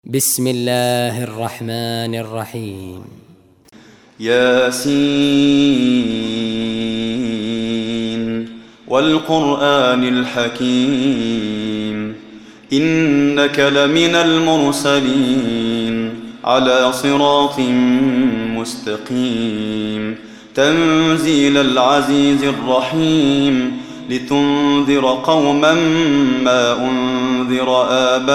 بسم الله الرحمن الرحيم. ياسين والقرآن الحكيم إنك لمن المرسلين على صراط مستقيم تنزيل العزيز الرحيم لتنذر قوما ما أنذر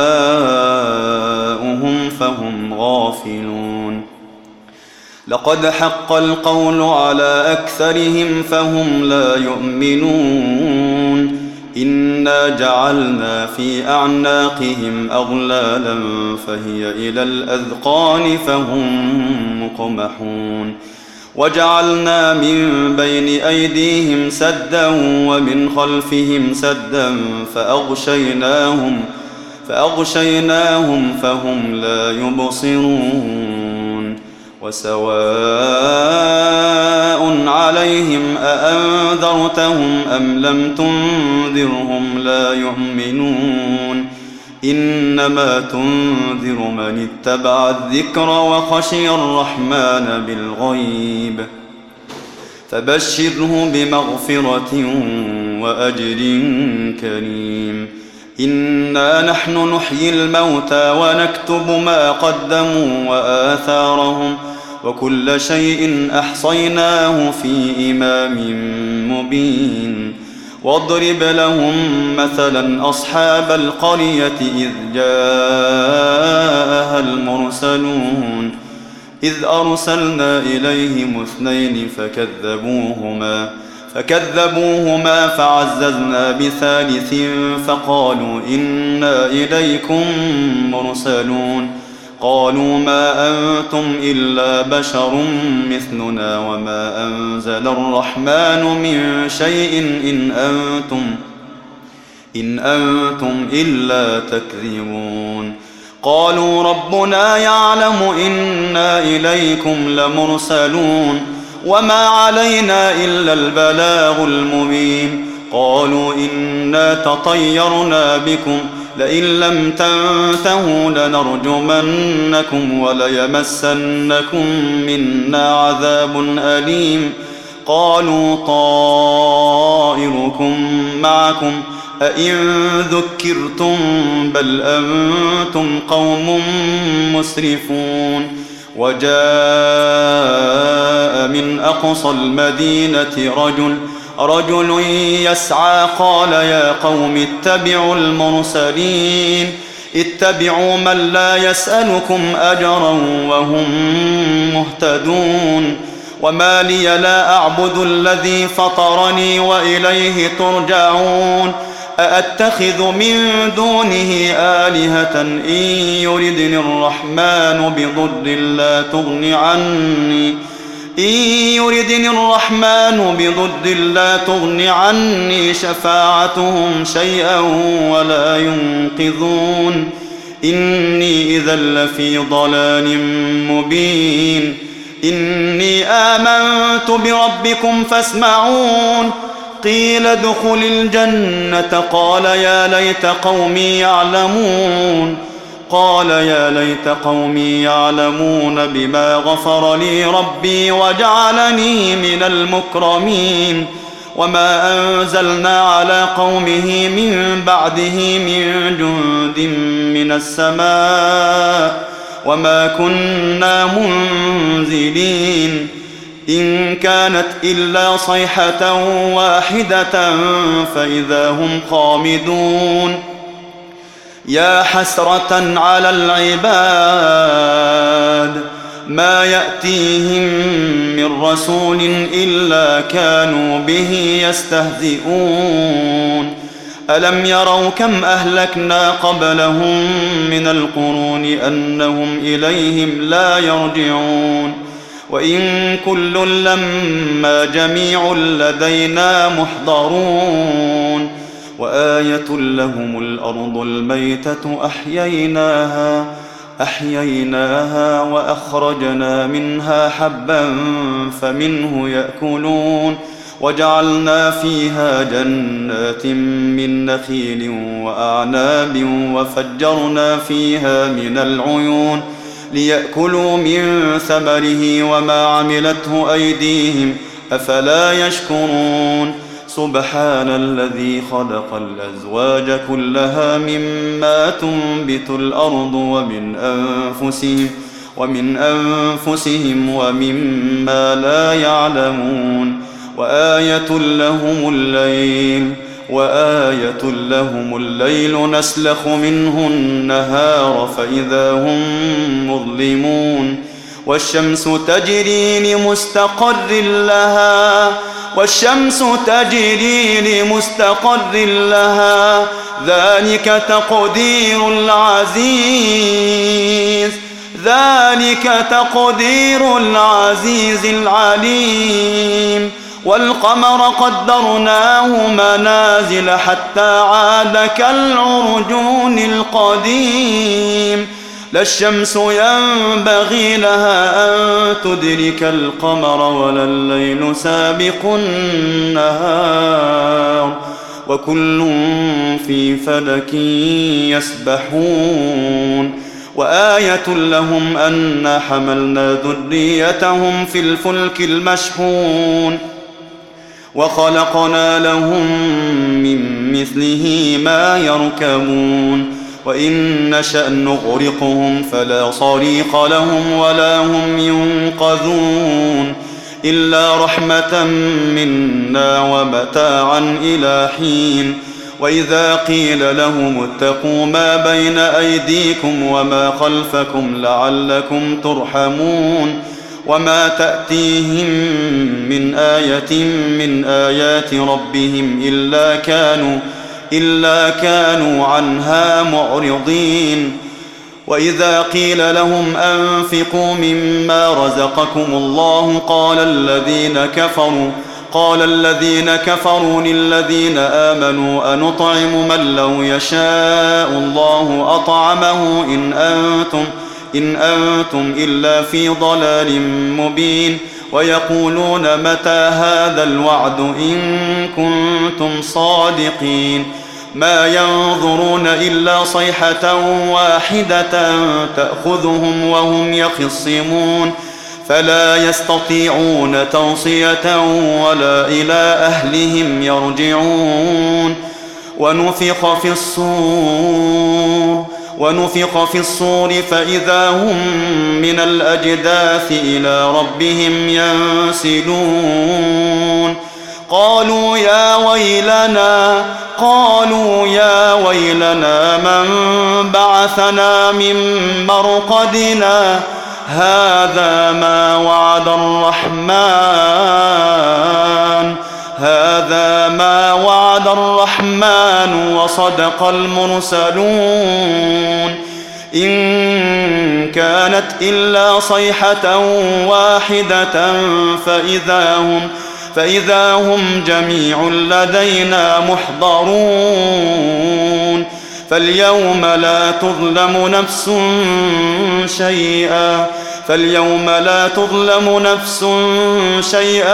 آباؤهم فهم غافلون لقد حق القول على أكثرهم فهم لا يؤمنون إنا جعلنا في أعناقهم أغلالا فهي إلى الأذقان فهم مقمحون وجعلنا من بين أيديهم سدا ومن خلفهم سدا فأغشيناهم فهم لا يبصرون وسواء عليهم أأنذرتهم أم لم تنذرهم لا يؤمنون إنما تنذر من اتبع الذكر وخشي الرحمن بالغيب فبشره بمغفرة وأجر كريم إنا نحن نحيي الموتى ونكتب ما قدموا وآثارهم وكل شيء أحصيناه في إمام مبين واضرب لهم مثلا أصحاب القرية إذ جاءها المرسلون إذ أرسلنا إليهم 2 فكذبوهما فعززنا ب3 فقالوا إنا إليكم مرسلون قالوا ما أنتم إلا بشر مثلنا وما أنزل الرحمن من شيء إن أنتم إلا تكذبون قالوا ربنا يعلم إنا إليكم لمرسلون وما علينا إلا البلاغ المبين قالوا إنا تطيرنا بكم لئن لم تنتهوا لنرجمنكم وليمسنكم منا عذاب أليم قالوا طائركم معكم أئن ذكرتم بل أنتم قوم مسرفون وجاء من أقصى المدينة رجل يسعى قال يا قوم اتبعوا المرسلين اتبعوا من لا يسألكم أجرا وهم مهتدون وما لي لا أعبد الذي فطرني وإليه ترجعون أأتخذ من دونه آلهة إن يردني الرحمن بضر لا تغن عني شفاعتهم شيئا ولا ينقذون إني إذا لفي ضلال مبين إني آمنت بربكم فاسمعون قيل ادخل الجنة قال يا ليت قومي يعلمون بما غفر لي ربي وجعلني من المكرمين وما أنزلنا على قومه من بعده من جند من السماء وما كنا منزلين إن كانت إلا صيحة واحدة فإذا هم خامدون يا حسرة على العباد ما يأتيهم من رسول إلا كانوا به يستهزئون ألم يروا كم أهلكنا قبلهم من القرون أنهم إليهم لا يرجعون وإن كل لما جميع لدينا محضرون وآية لهم الأرض الميتة أحييناها وأخرجنا منها حبا فمنه يأكلون وجعلنا فيها جنات من نخيل وأعناب وفجرنا فيها من العيون ليأكلوا من ثمره وما عملته أيديهم أفلا يشكرون سبحان الذي خلق الأزواج كلها مما تنبت الأرض ومن أنفسهم ومما لا يعلمون وآية لهم الليل نسلخ منه النهار فإذا هم مظلمون والشمس تجري لمستقر لها ذلك تقدير العزيز العليم والقمر قدرناه منازل حتى عاد كالعرجون القديم لا الشمس ينبغي لها أن تدرك القمر ولا الليل سابق النهار وكل في فلك يسبحون وآية لهم أنا حملنا ذريتهم في الفلك المشحون وخلقنا لهم من مثله ما يركبون وإن نشأ نغرقهم فلا صريخ لهم ولا هم ينقذون إلا رحمة منا ومتاعا إلى حين وإذا قيل لهم اتقوا ما بين أيديكم وما خلفكم لعلكم ترحمون وما تأتيهم من آية من آيات ربهم إلا كانوا عنها معرضين وإذا قيل لهم أنفقوا مما رزقكم الله قال الذين كفروا للذين آمنوا أنطعم من لو يشاء الله أطعمه إن أنتم إلا في ضلال مبين ويقولون متى هذا الوعد إن كنتم صادقين ما ينظرون إلا صيحة واحدة تأخذهم وهم يخصمون فلا يستطيعون توصية ولا إلى أهلهم يرجعون ونفخ في الصور فإذا هم من الأجداث إلى ربهم ينسلون قالوا يا ويلنا من بعثنا من مرقدنا هذا ما وعد الرحمن وصدق المرسلون إن كانت إلا صيحة واحدة فإذا هم جميع لدينا محضرون فاليوم لا تظلم نفس شيئا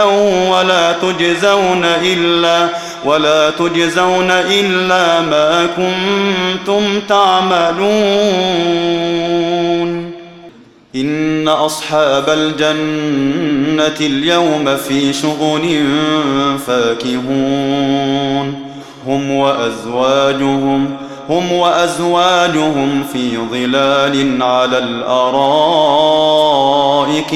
ولا تجزون إلا ما كنتم تعملون إن أصحاب الجنة اليوم في شغل فاكهون هم وأزواجهم في ظلال على الأرائك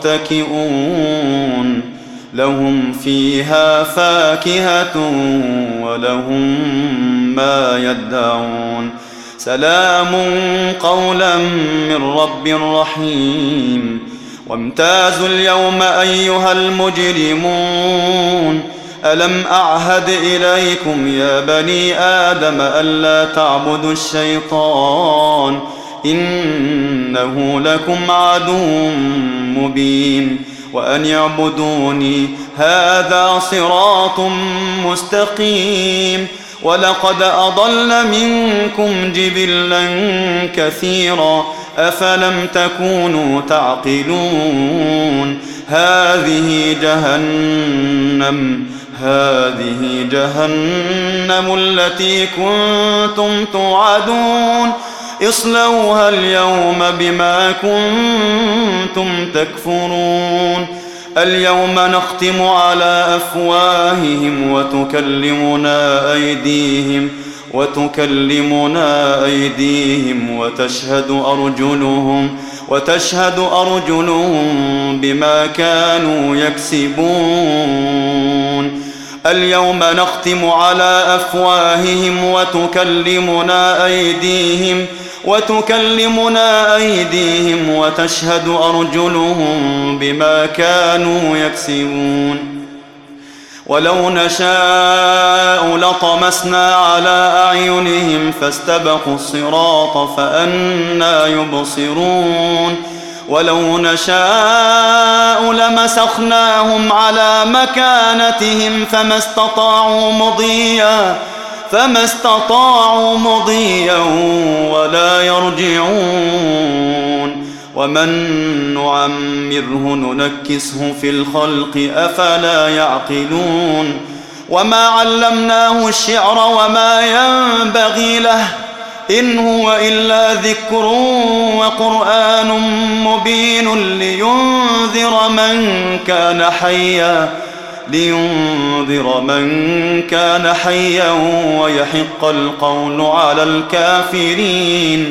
متكئون لهم فيها فاكهة ولهم ما يدعون سلام قولا من رب رحيم وامتازوا اليوم أيها المجرمون ألم أعهد إليكم يا بني آدم ألا تعبدوا الشيطان إنه لكم عدو مبين وأن يعبدوني هذا صراط مستقيم ولقد أضل منكم جبلا كثيرا أفلم تكونوا تعقلون هذه هذه جهنم التي كنتم توعدون اصلوها اليوم بما كنتم تكفرون اليوم نختم على أفواههم وتكلمنا أيديهم وتشهد أرجلهم بما كانوا يكسبون اليوم نختم على أفواههم وتكلمنا أيديهم وتشهد أرجلهم بما كانوا يكسبون ولو نشاء لطمسنا على أعينهم فاستبقوا الصراط فأنى يبصرون ولو نشاء لمسخناهم على مكانتهم فما استطاعوا مضيا ولا يرجعون ومن نعمره ننكسه في الخلق أفلا يعقلون وما علمناه الشعر وما ينبغي له إن هو إلا ذكر وقرآن مبين لينذر من كان حيا ويحق القول على الكافرين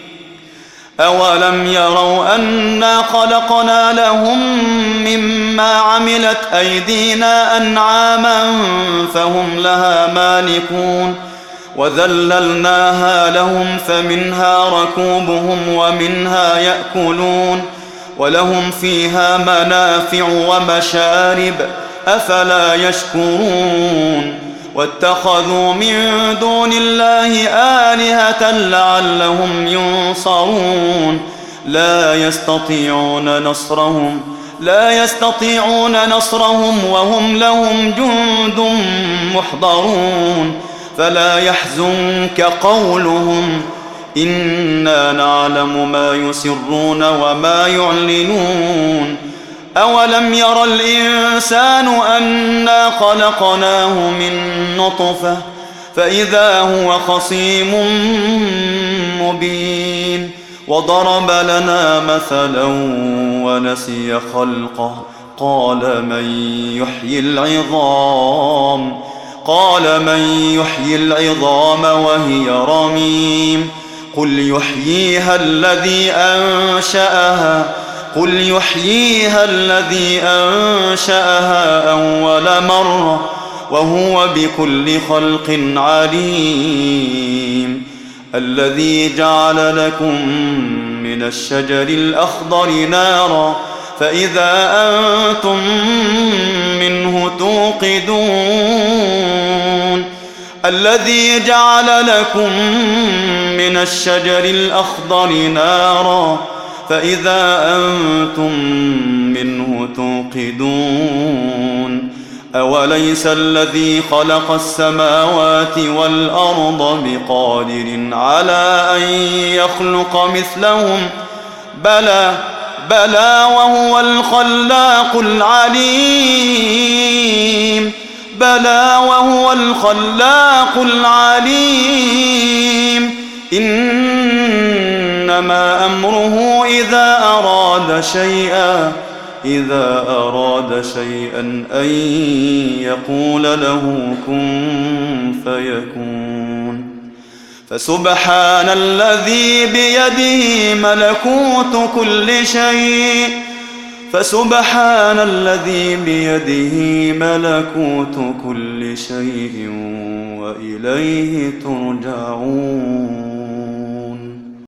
أولم يروا أنا خلقنا لهم مما عملت أيدينا أنعاما فهم لها مالكون وذللناها لهم فمنها ركوبهم ومنها يأكلون ولهم فيها منافع ومشارب أفلا يشكرون واتخذوا من دون الله آلهة لعلهم ينصرون لا يستطيعون نصرهم وهم لهم جند محضرون فلا يحزنك قولهم إنا نعلم ما يسرون وما يعلنون أولم ير الإنسان أنا خلقناه من نطفة فإذا هو خصيم مبين وضرب لنا مثلا ونسي خلقه قال من يحيي العظام وهي رميم قل يحييها الذي أنشأها أول مرة وهو بكل خلق عليم الذي جعل لكم من الشجر الأخضر نارا فإذا أنتم منه توقدون الذي جعل لكم من الشجر الأخضر نارا فإذا أنتم منه توقدون أوليس الذي خلق السماوات والأرض بقادر على أن يخلق مثلهم بلى وهو الخلاق العليم إنما أمره إذا أراد شيئا أن يقول له كن فيكون فسبحان الذي بيده ملكوت كل شيء وإليه ترجعون.